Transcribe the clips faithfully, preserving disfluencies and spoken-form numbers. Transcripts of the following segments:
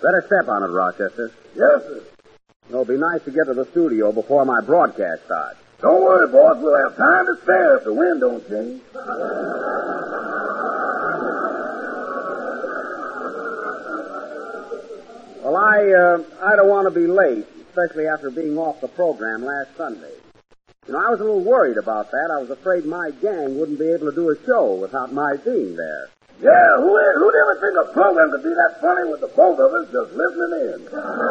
Better step on it, Rochester. Yes, sir. It'll be nice to get to the studio before my broadcast starts. Don't worry, boss. We'll have time to spare if the wind don't change. Well, I, uh, I don't want to be late, especially after being off the program last Sunday. You know, I was a little worried about that. I was afraid my gang wouldn't be able to do a show without my being there. Yeah, who, who'd ever think a program could be that funny with the both of us just listening in?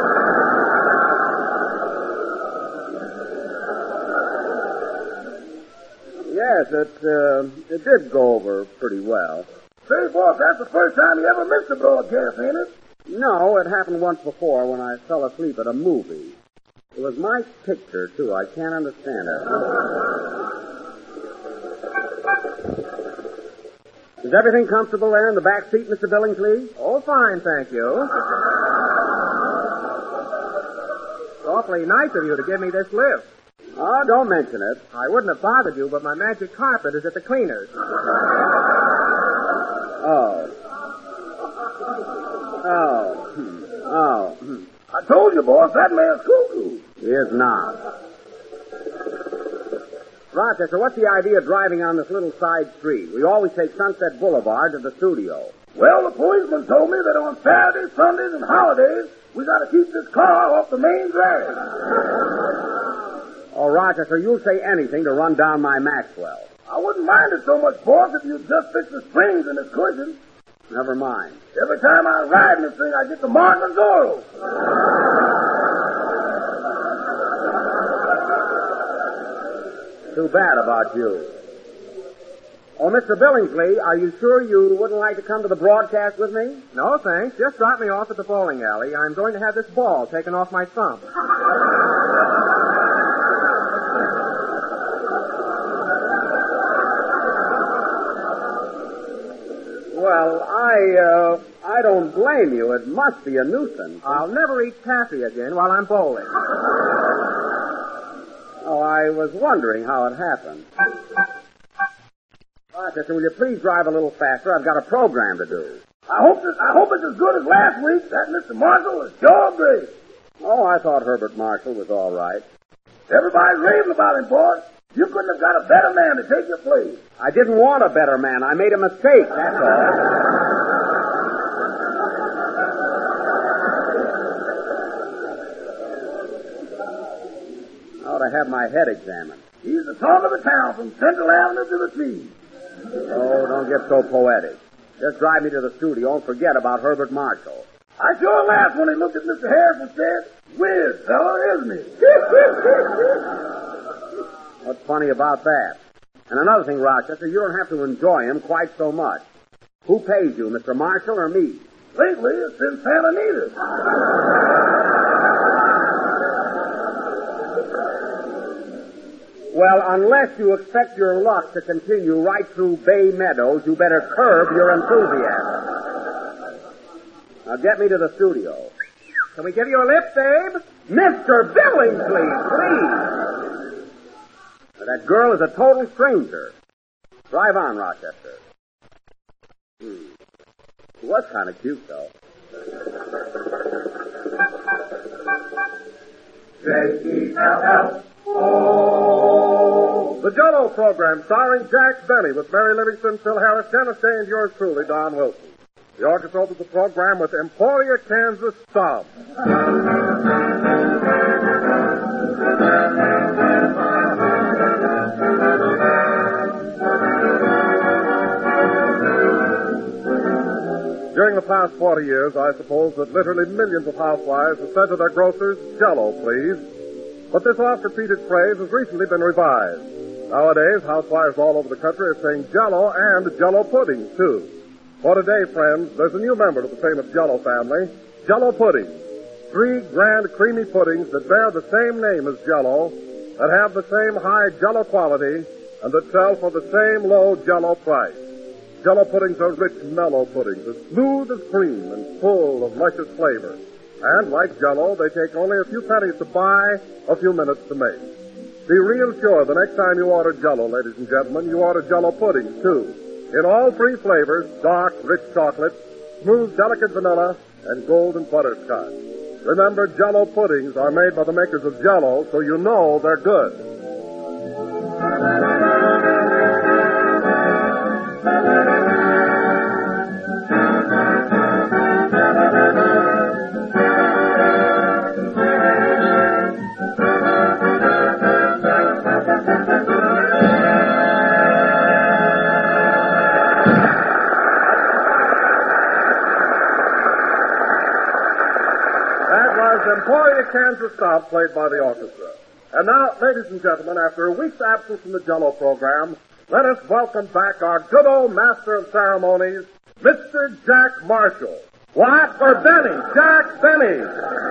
Yes, it, uh, it did go over pretty well. Say, boss, that's the first time you ever missed a broadcast, ain't it? No, it happened once before when I fell asleep at a movie. It was my picture, too. I can't understand it. Is everything comfortable there in the back seat, Mister Billingsley? Oh, fine, thank you. It's awfully nice of you to give me this lift. Oh, don't mention it. I wouldn't have bothered you, but my magic carpet is at the cleaners. Oh. Oh. Hmm. Oh. Hmm. I told you, boss, that man's cuckoo. He is not. Rochester, what's the idea of driving on this little side street? We always take Sunset Boulevard to the studio. Well, the policeman told me that on Saturdays, Sundays, and holidays, we got to keep this car off the main drag. Oh, Rochester, you'll say anything to run down my Maxwell. I wouldn't mind it so much, boss, if you'd just fix the springs in this cushion. Never mind. Every time I ride in this thing, I get the Martin Zorro. Too bad about you. Oh, Mister Billingsley, are you sure you wouldn't like to come to the broadcast with me? No, thanks. Just drop me off at the bowling alley. I'm going to have this ball taken off my thumb. Well, I, uh, I don't blame you. It must be a nuisance. I'll never eat taffy again while I'm bowling. Oh, I was wondering how it happened. Rochester, will you please drive a little faster? I've got a program to do. I hope this, I hope it's as good as last week. That Mister Marshall is sure great. Oh, I thought Herbert Marshall was all right. Everybody's raving about him, boss. You couldn't have got a better man to take your place. I didn't want a better man. I made a mistake, that's all. I ought to have my head examined. He's the talk of the town from Central Avenue to the sea. Oh, don't get so poetic. Just drive me to the studio and forget about Herbert Marshall. I sure laughed when he looked at Mister Harris and said, "Weird fellow, isn't he?" What's funny about that? And another thing, Rochester, you don't have to enjoy him quite so much. Who pays you, Mister Marshall or me? Lately, it's been Santa Anita. Well, unless you expect your luck to continue right through Bay Meadows, you better curb your enthusiasm. Now get me to the studio. Can we give you a lift, Babe? Mister Billingsley, please. Now, that girl is a total stranger. Drive on, Rochester. Hmm. She was kind of cute, though. J E L L O The Jell-O program starring Jack Benny with Mary Livingston, Phil Harris, Dennis Day, and yours truly, Don Wilson. The orchestra opens the program with Emporia, Kansas Stomp. During the past forty years, I suppose that literally millions of housewives have said to their grocers, "Jell-O, please." But this oft-repeated phrase has recently been revised. Nowadays, housewives all over the country are saying Jell-O and Jell-O pudding, too. For today, friends, there's a new member of the famous Jell-O family, Jell-O pudding. Three grand creamy puddings that bear the same name as Jell-O, that have the same high Jell-O quality, and that sell for the same low Jell-O price. Jell-O puddings are rich, mellow puddings, as smooth as cream and full of luscious flavor. And like Jell-O, they take only a few pennies to buy, a few minutes to make. Be real sure the next time you order Jell-O, ladies and gentlemen, you order Jell-O puddings, too. In all three flavors, dark, rich chocolate, smooth, delicate vanilla, and golden butterscotch. Remember, Jell-O puddings are made by the makers of Jell-O, so you know they're good. Emporia, Kansas South, played by the orchestra. And now, ladies and gentlemen, after a week's absence from the Jell-O program, let us welcome back our good old master of ceremonies, Mister Jack Marshall. What? For Benny, Jack Benny.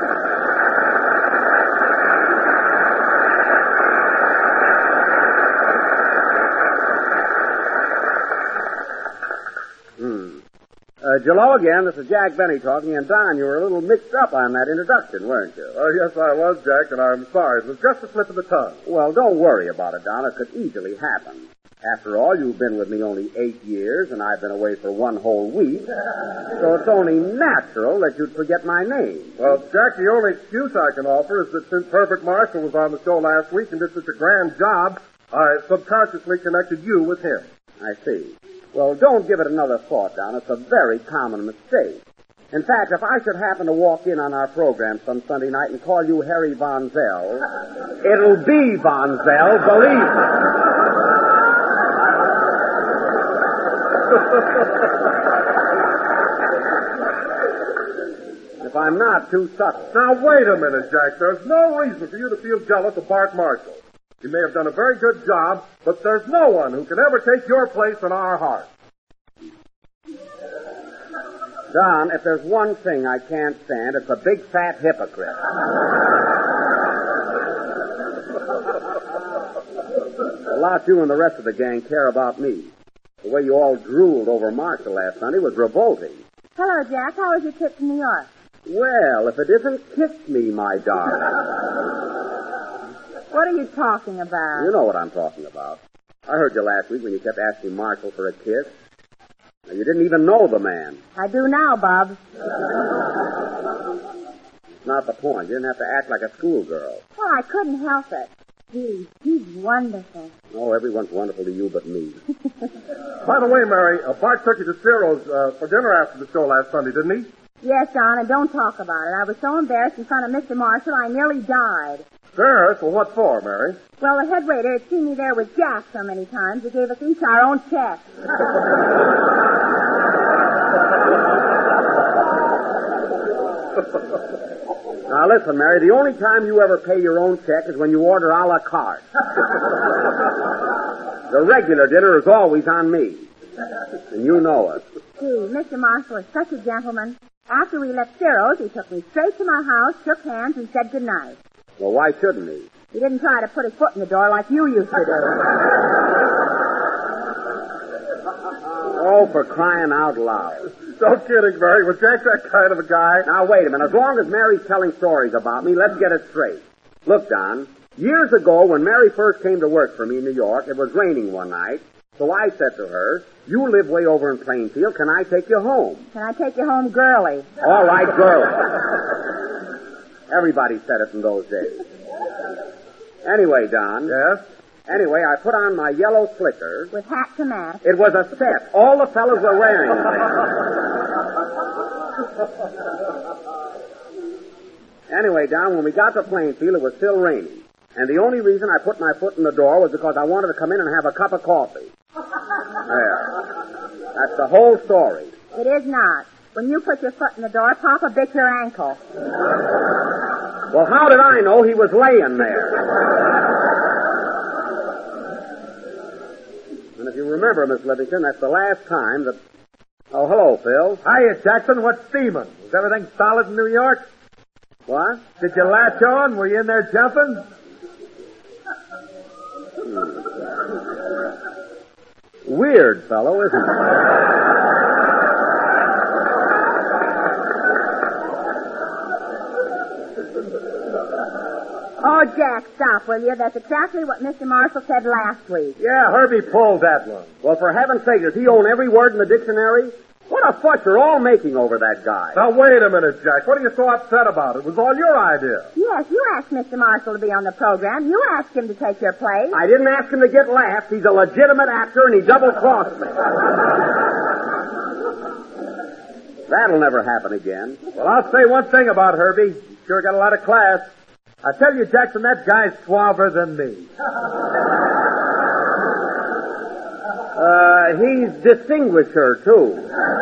Hmm. Uh, Jell-O again, this is Jack Benny talking, and Don, you were a little mixed up on that introduction, weren't you? Oh, yes, I was, Jack, and I'm sorry. It was just a slip of the tongue. Well, don't worry about it, Don. It could easily happen. After all, you've been with me only eight years, and I've been away for one whole week, so it's only natural that you'd forget my name. Well, Jack, the only excuse I can offer is that since Herbert Marshall was on the show last week and did such a grand job, I subconsciously connected you with him. I see. Well, don't give it another thought, Don. It's a very common mistake. In fact, if I should happen to walk in on our program some Sunday night and call you Harry Von Zell, it'll be Von Zell, believe me. If I'm not too subtle. Now, wait a minute, Jack. There's no reason for you to feel jealous of Bart Marshall. He may have done a very good job, but there's no one who can ever take your place in our hearts. Don, if there's one thing I can't stand, it's a big fat hypocrite. A lot you and the rest of the gang care about me. The way you all drooled over Marshall last Sunday was revolting. Hello, Jack. How was your trip to New York? Well, if it isn't Kiss Me, my darling. What are you talking about? You know what I'm talking about. I heard you last week when you kept asking Marshall for a kiss. Now, you didn't even know the man. I do now, Bob. It's not the point. You didn't have to act like a schoolgirl. Well, I couldn't help it. He, he's wonderful. Oh, everyone's wonderful to you but me. By the way, Mary, uh, Bart took you to Ciro's uh, for dinner after the show last Sunday, didn't he? Yes, Don, and don't talk about it. I was so embarrassed in front of Mister Marshall, I nearly died. Embarrassed? Well, what for, Mary? Well, the head waiter had seen me there with Jack so many times, he gave us each our own check. Now, listen, Mary, the only time you ever pay your own check is when you order a la carte. The regular dinner is always on me. And you know it. Gee, Mister Marshall is such a gentleman. After we left Ciro's, he took me straight to my house, shook hands, and said good night. Well, why shouldn't he? He didn't try to put his foot in the door like you used to do. Oh, for crying out loud. No kidding, Mary. Was Jack that kind of a guy? Now, wait a minute. As long as Mary's telling stories about me, let's get it straight. Look, Don, years ago when Mary first came to work for me in New York, it was raining one night, so I said to her, you live way over in Plainfield. Can I take you home? Can I take you home girly? All right, girly. Everybody said it in those days. Anyway, Don. Yes? Anyway, I put on my yellow slicker. With hat to match. It was a set. All the fellas were wearing them. Anyway, Don, when we got to Plainfield, it was still raining. And the only reason I put my foot in the door was because I wanted to come in and have a cup of coffee. There. That's the whole story. It is not. When you put your foot in the door, Papa bit your ankle. Well, how did I know he was laying there? And if you remember, Miss Livingston, that's the last time that... Oh, hello, Phil. Hiya, Jackson. What's steaming? Is everything solid in New York? What? Did you latch on? Were you in there jumping? Hmm. Weird fellow, isn't he? Oh, Jack, stop, will you? That's exactly what Mister Marshall said last week. Yeah, Herbie pulled that one. Well, for heaven's sake, does he own every word in the dictionary? What a fuss you're all making over that guy. Now, wait a minute, Jack. What are you so upset about? It was all your idea. Yes, you asked Mister Marshall to be on the program. You asked him to take your place. I didn't ask him to get laughs. He's a legitimate actor, and he double-crossed me. That'll never happen again. Well, I'll say one thing about Herbie. He's sure got a lot of class. I tell you, Jackson, that guy's suaver than me. Uh, he's distinguished her, too.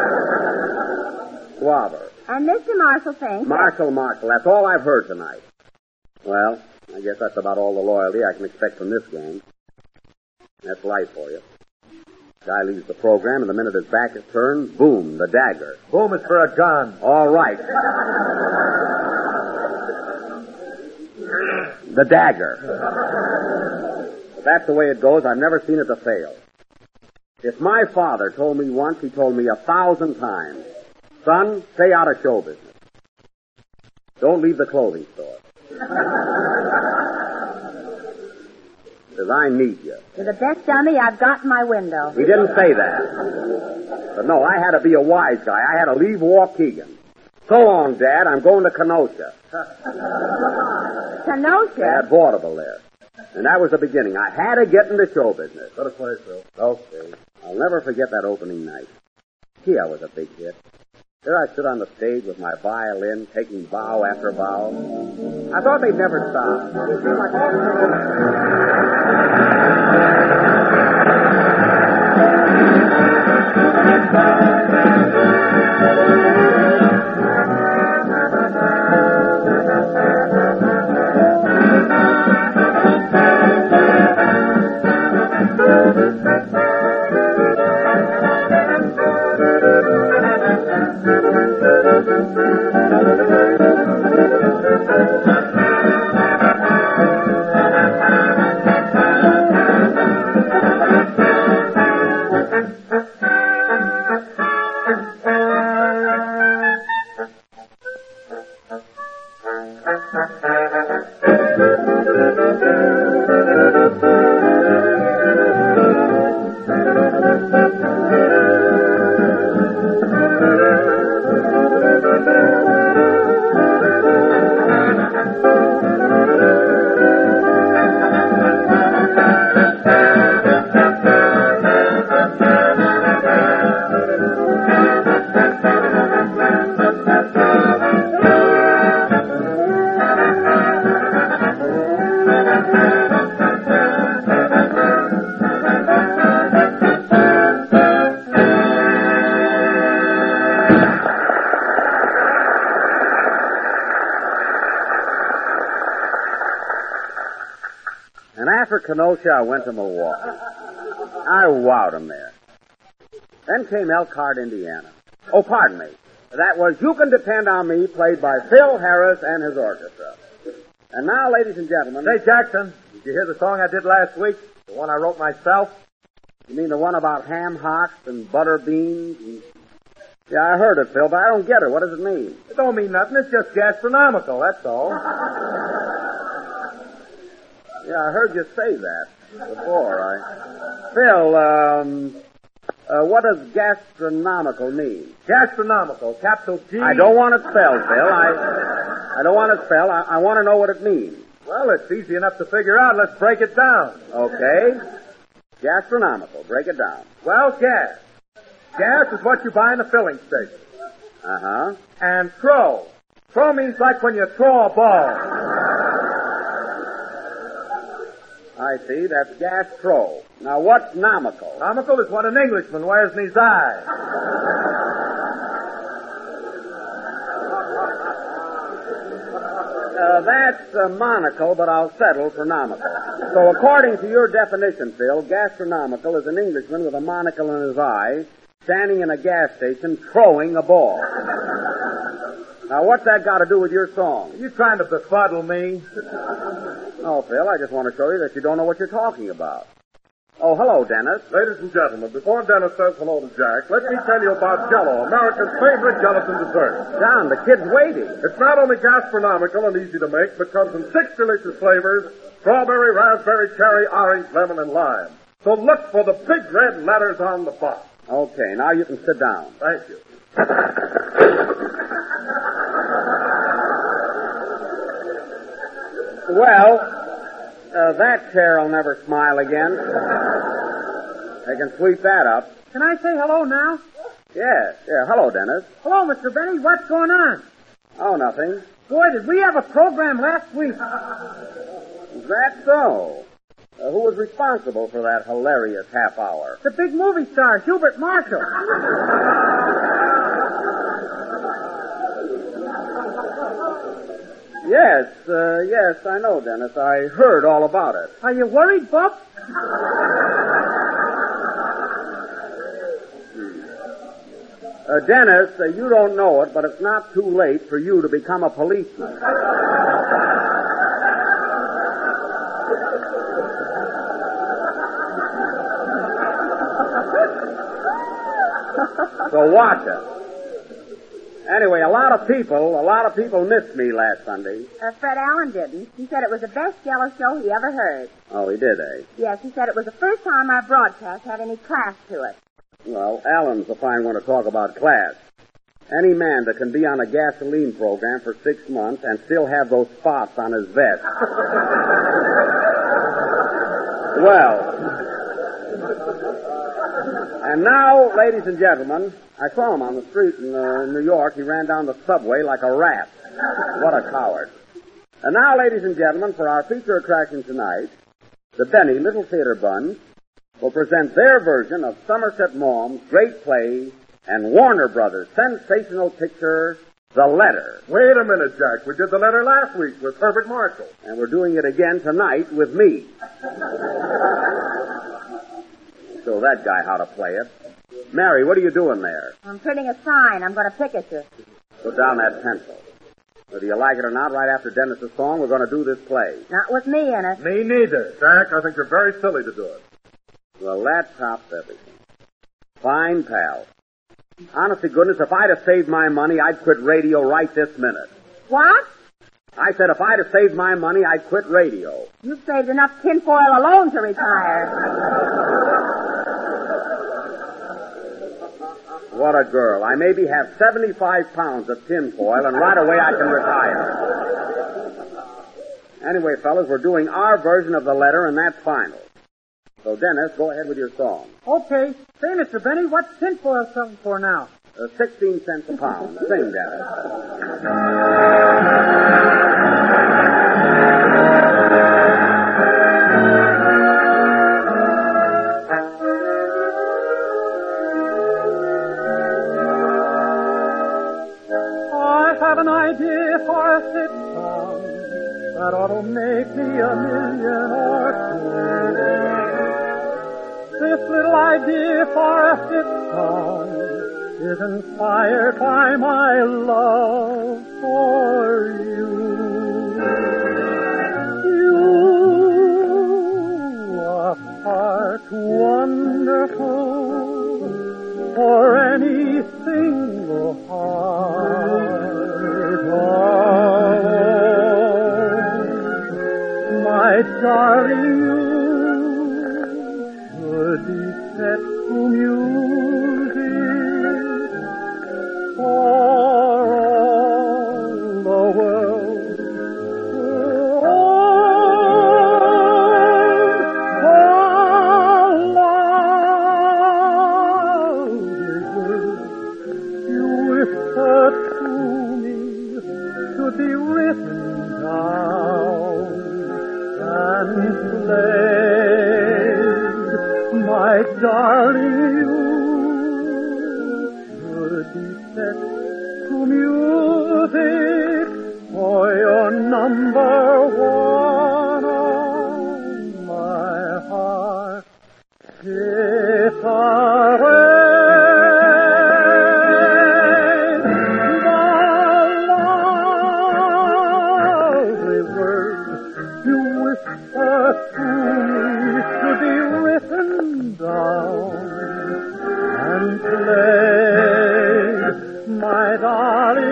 Suaver. And Mister Marshall thinks... Marshall, Marshall. That's all I've heard tonight. Well, I guess that's about all the loyalty I can expect from this gang. That's life for you. Guy leaves the program, and the minute his back is turned, boom, the dagger. Boom is for a gun. All right. The dagger. If that's the way it goes, I've never seen it to fail. If my father told me once, he told me a thousand times, son, stay out of show business. Don't leave the clothing store. Because I need you. You're the best dummy I've got in my window. He didn't say that. But no, I had to be a wise guy. I had to leave Waukegan. So long, Dad. I'm going to Kenosha. Kenosha? They had vaudeville there. And that was the beginning. I had to get into show business. Let us play, Phil. Okay. I'll never forget that opening night. Gee, I was a big hit. There I stood on the stage with my violin, taking bow after bow. I thought they'd never stop. It seemed like all After Kenosha, I went to Milwaukee. I wowed him there. Then came Elkhart, Indiana. Oh, pardon me. That was You Can Depend on Me, played by Phil Harris and his orchestra. And now, ladies and gentlemen... Say, Jackson, did you hear the song I did last week? The one I wrote myself? You mean the one about ham hocks and butter beans? And... Yeah, I heard it, Phil, but I don't get it. What does it mean? It don't mean nothing. It's just gastronomical, that's all. Yeah, I heard you say that before. I... Phil, um... Uh, what does gastronomical mean? Gastronomical, capital G... I don't want it spelled, Phil. I I don't want it spelled. I, I want to know what it means. Well, it's easy enough to figure out. Let's break it down. Okay. Gastronomical. Break it down. Well, gas. Gas is what you buy in a filling station. Uh-huh. And throw. Throw means like when you throw a ball. I see. That's gas-tro. Now, what's nomical? Nomical is what an Englishman wears in his eye. Uh, that's uh, monocle, but I'll settle for nomical. So, according to your definition, Phil, gastronomical is an Englishman with a monocle in his eye, standing in a gas station, throwing a ball. Now, what's that got to do with your song? Are you trying to befuddle me? No, Phil, I just want to show you that you don't know what you're talking about. Oh, hello, Dennis. Ladies and gentlemen, before Dennis says hello to Jack, let me tell you about Jell-O, America's favorite gelatin dessert. John, the kid's waiting. It's not only gastronomical and easy to make, but comes in six delicious flavors: strawberry, raspberry, cherry, orange, lemon, and lime. So look for the big red letters on the box. Okay, now you can sit down. Thank you. Well, uh, that chair will never smile again. They can sweep that up. Can I say hello now? Yes, yeah. Hello, Dennis. Hello, Mister Benny. What's going on? Oh, nothing. Boy, did we have a program last week. Is that so? Uh, who was responsible for that hilarious half hour? The big movie star, Hubert Marshall. Yes, uh, yes, I know, Dennis. I heard all about it. Are you worried, Buck? Uh, Dennis, uh, you don't know it, but it's not too late for you to become a policeman. So watch it. Anyway, a lot of people, a lot of people missed me last Sunday. Uh, Fred Allen didn't. He said it was the best Jello show he ever heard. Oh, he did, eh? Yes, he said it was the first time our broadcast had any class to it. Well, Allen's a fine one to talk about class. Any man that can be on a gasoline program for six months and still have those spots on his vest. Well, and now, ladies and gentlemen, I saw him on the street in uh, New York. He ran down the subway like a rat. What a coward. And now, ladies and gentlemen, for our feature attraction tonight, the Benny Little Theater Buns will present their version of Somerset Maugham's great play and Warner Brothers' sensational picture, The Letter. Wait a minute, Jack. We did the letter last week with Herbert Marshall. And we're doing it again tonight with me. Show that guy how to play it. Mary, what are you doing there? I'm printing a sign. I'm going to picket you. Put down that pencil. Whether you like it or not, right after Dennis's song, we're going to do this play. Not with me in it. Me neither. Jack, I think you're very silly to do it. Well, that tops everything. Fine, pal. Honest to goodness, if I'd have saved my money, I'd quit radio right this minute. What? I said if I'd have saved my money, I'd quit radio. You've saved enough tinfoil alone to retire. What a girl. I maybe have seventy-five pounds of tinfoil, and right away I can retire. Anyway, fellas, we're doing our version of the letter, and that's final. So, Dennis, go ahead with your song. Okay. Say, Mister Benny, what's tinfoil something for now? Uh, Sixteen cents a pound. Sing, Dennis. An idea for a sitcom that ought to make me a million or two. This little idea for a sitcom is inspired by my love for you. You are far too wonderful for any single heart. My darling, you should be set to music for all the world. Oh, love is good. You whisper to me should be written down and played. My darling, you should be set to music for your number one on my heart. Guitar. Down and play, my darling.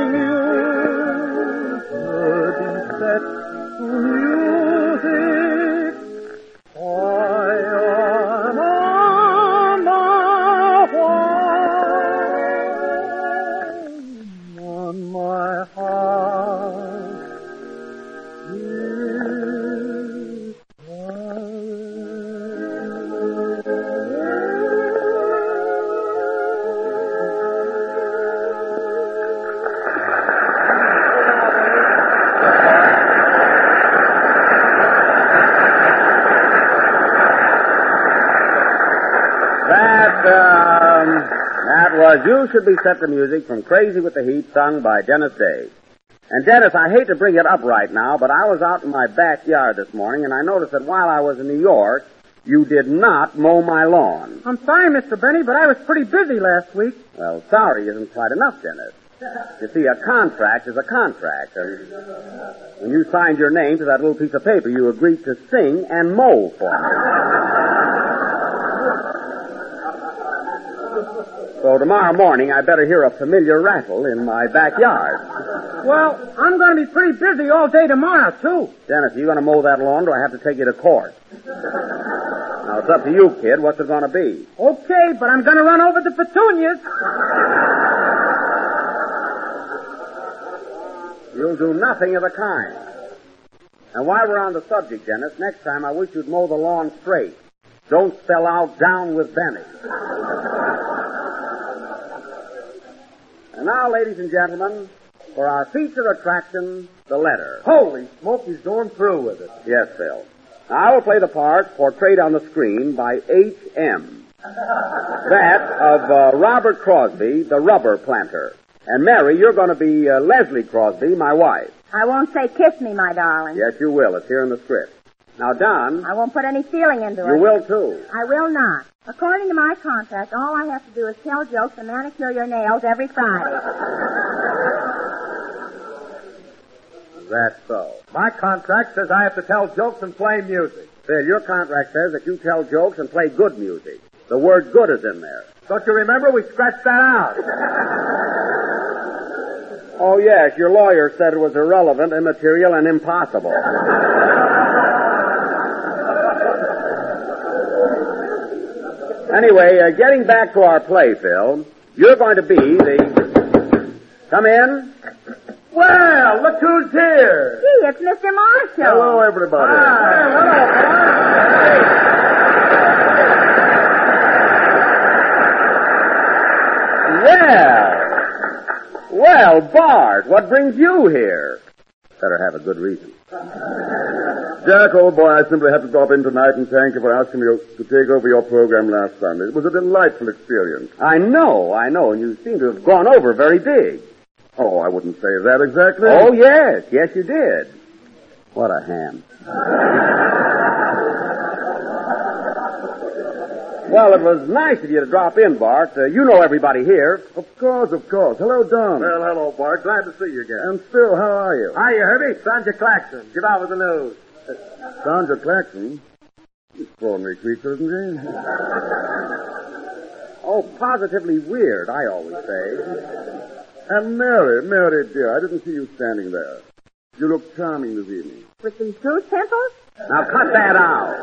was You Should Be Set to Music from Crazy with the Heat, sung by Dennis Day. And Dennis, I hate to bring it up right now, but I was out in my backyard this morning, and I noticed that while I was in New York, you did not mow my lawn. I'm sorry, Mister Benny, but I was pretty busy last week. Well, sorry isn't quite enough, Dennis. You see, a contract is a contract, and when you signed your name to that little piece of paper, you agreed to sing and mow for me. So tomorrow morning, I better hear a familiar rattle in my backyard. Well, I'm going to be pretty busy all day tomorrow, too. Dennis, are you going to mow that lawn, or do I have to take you to court? Now, it's up to you, kid. What's it going to be? Okay, but I'm going to run over the petunias. You'll do nothing of the kind. And while we're on the subject, Dennis, next time I wish you'd mow the lawn straight. Don't spell out down with Benny. And now, ladies and gentlemen, for our feature attraction, the letter. Holy smoke, he's going through with it. Yes, Phil. Now, I will play the part portrayed on the screen by H M That of uh, Robert Crosby, the rubber planter. And Mary, you're going to be uh, Leslie Crosby, my wife. I won't say kiss me, my darling. Yes, you will. It's here in the script. Now, Don. I won't put any feeling into it. You will, too. I will not. According to my contract, all I have to do is tell jokes and manicure your nails every Friday. That's so. My contract says I have to tell jokes and play music. Phil, your contract says that you tell jokes and play good music. The word good is in there. Don't you remember? We scratched that out. Oh, yes. Your lawyer said it was irrelevant, immaterial, and impossible. Anyway, uh, getting back to our play, Phil, you're going to be the... Come in. Well, look who's here. Gee, it's Mister Marshall. Hello, everybody. Hi. Well, well, Bart, what brings you here? Better have a good reason. Jack, old boy, I simply had to drop in tonight and thank you for asking me to take over your program last Sunday. It was a delightful experience. I know, I know, and you seem to have gone over very big. Oh, I wouldn't say that exactly. Oh, yes, yes, you did. What a ham. Well, it was nice of you to drop in, Bart. Uh, you know everybody here. Of course, of course. Hello, Don. Well, hello, Bart. Glad to see you again. And Phil, how are you? Hiya, Herbie. Sandra Claxton. Get out with the news. Sandra Claxton? Extraordinary creature, isn't she? Oh, positively weird, I always say. And Mary, Mary, dear, I didn't see you standing there. You look charming this evening. With these goose pimples? Now cut that out.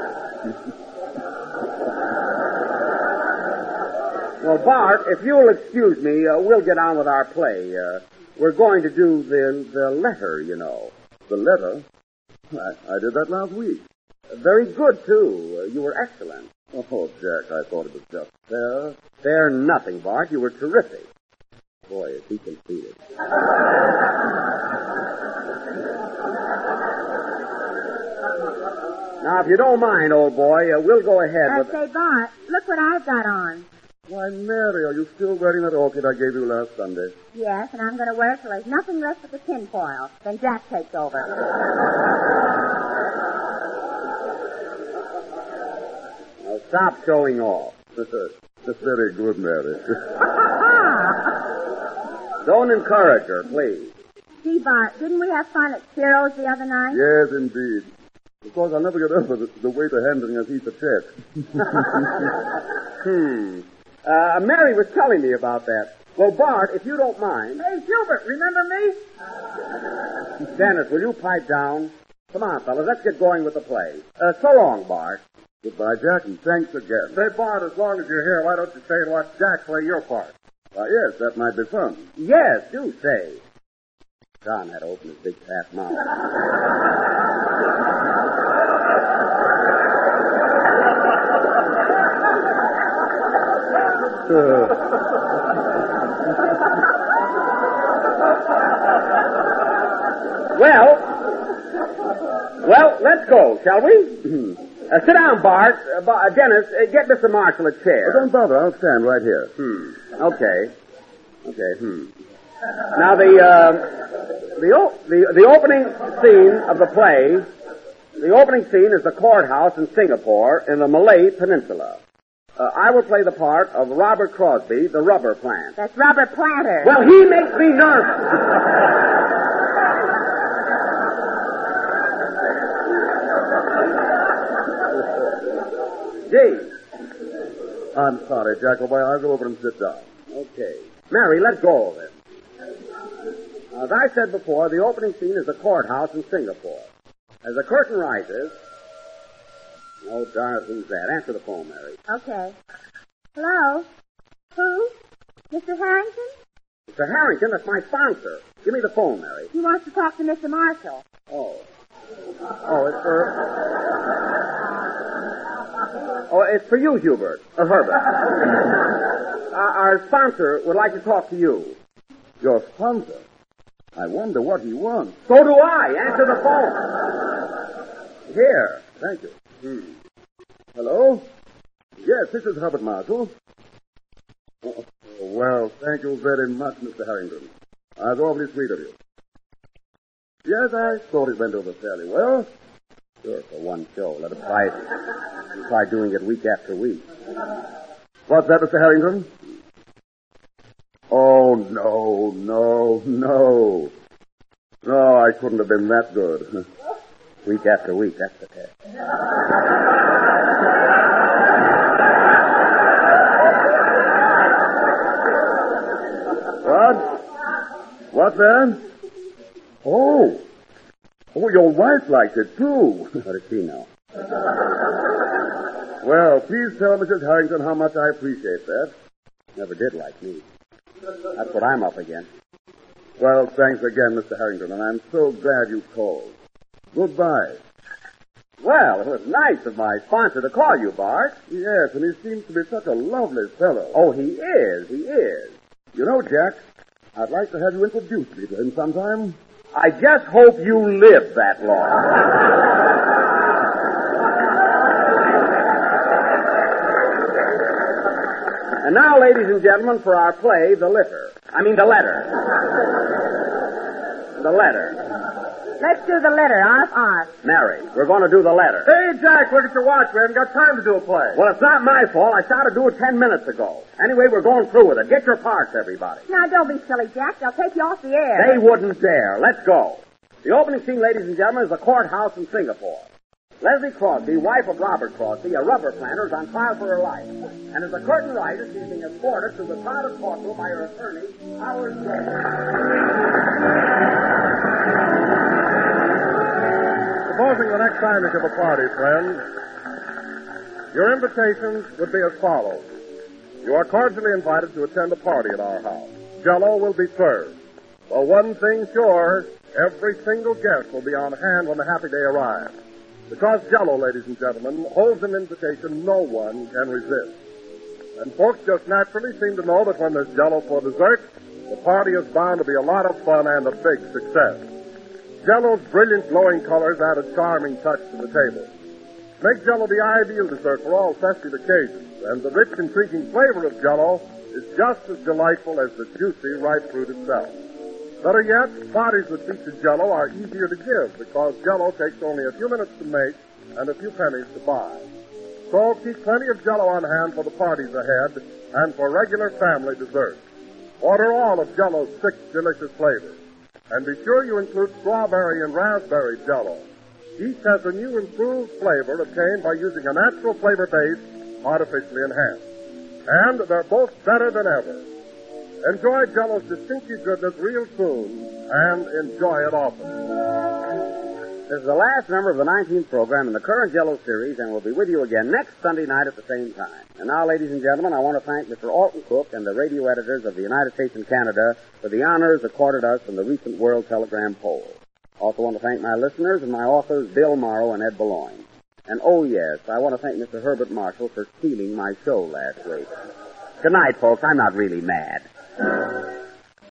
Well, Bart, if you'll excuse me, uh, we'll get on with our play. Uh, we're going to do the the letter, you know. The letter? I, I did that last week. Uh, very good, too. Uh, you were excellent. Oh, Jack, I thought it was just fair. Fair nothing, Bart. You were terrific. Boy, is he conceited. Now, if you don't mind, old boy, uh, we'll go ahead Uh, with... say, Bart, look what I've got on. Why, Mary, are you still wearing that orchid I gave you last Sunday? Yes, and I'm going to wear it till there's nothing left but the tinfoil. Then Jack takes over. Now, stop showing off. That's very good, Mary. Don't encourage her, please. See, Bart, didn't we have fun at Ciro's the other night? Yes, indeed. Of course, I'll never get over the, the waiter handing us each a check. hmm. Uh, Mary was telling me about that. Well, Bart, if you don't mind... Hey, Gilbert, remember me? Dennis, will you pipe down? Come on, fellas, let's get going with the play. Uh, so long, Bart. Goodbye, Jack, and thanks again. Say, Bart, as long as you're here, why don't you stay and watch Jack play your part? Why, yes, that might be fun. Yes, do say. John had to open his big fat mouth. Well, well, let's go, shall we? uh, sit down, Bart. Uh, Bar- uh, Dennis, uh, get Mister Marshall a chair. Oh, don't bother. I'll stand right here. Hmm. Okay. Okay, hmm. Now, the, uh, the, o- the, the opening scene of the play, the opening scene is the courthouse in Singapore in the Malay Peninsula. Uh, I will play the part of Robert Crosby, the rubber plant. That's Robert Planter. Well, he makes me nervous. Gee. I'm sorry, Jackal boy. I'll go over and sit down. Okay. Mary, let go of it. As I said before, the opening scene is the courthouse in Singapore. As the curtain rises... Oh, darn it, who's that? Answer the phone, Mary. Okay. Hello? Who? Mister Harrington? Mister Harrington, that's my sponsor. Give me the phone, Mary. He wants to talk to Mister Marshall. Oh. Oh, it's for... Oh, it's for you, Hubert. Or Herbert. uh, our sponsor would like to talk to you. Your sponsor? I wonder what he wants. So do I. Answer the phone. Here. Thank you. Hmm. Hello? Yes, this is Herbert Marshall. Oh, well, thank you very much, Mister Harrington. That's awfully sweet of you. Yes, I thought it went over fairly well. Sure, for one show. Let us try, try doing it week after week. What's that, Mister Harrington? Oh, no, no, no. No, I couldn't have been that good. Week after week, that's the test. What? What then? Oh. Oh, your wife liked it, too. What does she know? Well, please tell Missus Harrington how much I appreciate that. Never did like me. That's what I'm up against. Well, thanks again, Mister Harrington, and I'm so glad you called. Goodbye. Well, it was nice of my sponsor to call you, Bart. Yes, and he seems to be such a lovely fellow. Oh, he is. He is. You know, Jack, I'd like to have you introduce me to him sometime. I just hope you live that long. And now, ladies and gentlemen, for our play, The Litter. I mean, The Letter. The Letter. Let's do the letter, off, off. Mary, we're going to do The Letter. Hey, Jack, look at your watch. We haven't got time to do a play. Well, it's not my fault. I started to do it ten minutes ago. Anyway, we're going through with it. Get your parts, everybody. Now, don't be silly, Jack. They'll take you off the air. They wouldn't dare. Let's go. The opening scene, ladies and gentlemen, is the courthouse in Singapore. Leslie Crosby, wife of Robert Crosby, a rubber planter, is on trial for her life. And as the curtain rises, she's being escorted to the crowded courtroom by her attorney, Howard Jones. Supposing the next time you give a party, friends, your invitations would be as follows. You are cordially invited to attend a party at our house. Jell-O will be served. Well, one thing sure, every single guest will be on hand when the happy day arrives. Because Jell-O, ladies and gentlemen, holds an invitation no one can resist. And folks just naturally seem to know that when there's Jell-O for dessert, the party is bound to be a lot of fun and a big success. Jell-O's brilliant glowing colors add a charming touch to the table. Make Jell-O the ideal dessert for all festive occasions, and the rich, intriguing flavor of Jell-O is just as delightful as the juicy ripe fruit itself. Better yet, parties that feature Jell-O are easier to give because Jell-O takes only a few minutes to make and a few pennies to buy. So keep plenty of Jell-O on hand for the parties ahead and for regular family desserts. Order all of Jell-O's six delicious flavors. And be sure you include strawberry and raspberry Jell-O. Each has a new improved flavor obtained by using a natural flavor base artificially enhanced. And they're both better than ever. Enjoy Jell-O's distinctive goodness real soon and enjoy it often. This is the last number of the nineteenth program in the current Jell-O series, and we'll be with you again next Sunday night at the same time. And now, ladies and gentlemen, I want to thank Mister Alton Cook and the radio editors of the United States and Canada for the honors accorded us in the recent World Telegram poll. I also want to thank my listeners and my authors, Bill Morrow and Ed Boulogne. And oh, yes, I want to thank Mister Herbert Marshall for stealing my show last week. Good night, folks. I'm not really mad.